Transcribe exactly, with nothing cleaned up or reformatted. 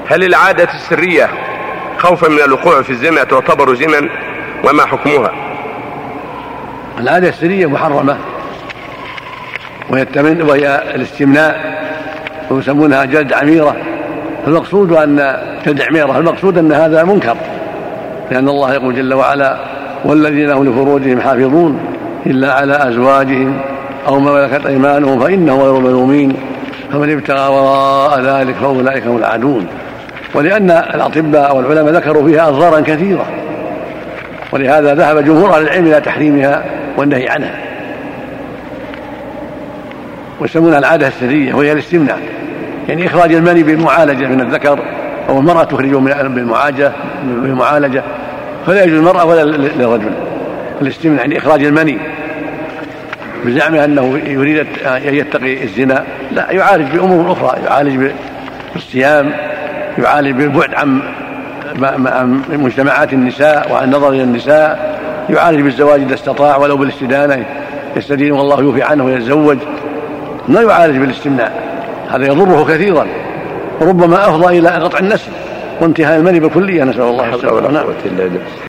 هل العادة السرية خوفا من الوقوع في الزنا تعتبر زنا وما حكمها؟ العادة السرية محرمة وهي الاستمناء ويسمونها جلد عميرة. المقصود أن جلد عميرة المقصود أن هذا منكر، لأن الله يقول جل وعلا والذين هم لفروجهم حافظون إلا على أزواجهم أو ما ملكت أيمانهم فإنهم غير ملومين فمن ابتغى وراء ذلك فأولئك هم العادون. ولأن الأطباء والعلماء ذكروا فيها أضرارا كثيرة، ولهذا ذهب جمهور أهل العلم إلى تحريمها والنهي عنها. ويسمونها العادة السرية وهي الاستمناء، يعني إخراج المني بالمعالجة من الذكر، أو المرأة تخرجه بالمعالجة بالمعالجة فلا يجوز المرأة ولا للرجل الاستمناء، يعني إخراج المني بزعمه أنه يريد أن يتقي الزنا. لا، يعالج بأمور أخرى، يعالج بالصيام، يعالج بالبعد عن مجتمعات النساء وعن نظر النساء، يعالج بالزواج إذا استطاع ولو بالاستدانة، يستدين والله يوفي عنه ويتزوج. لا يعالج بالاستمناء، هذا يضره كثيرا وربما أفضى إلى قطع النسل وانتهاء المني بالكلية، نسأل الله السلامة.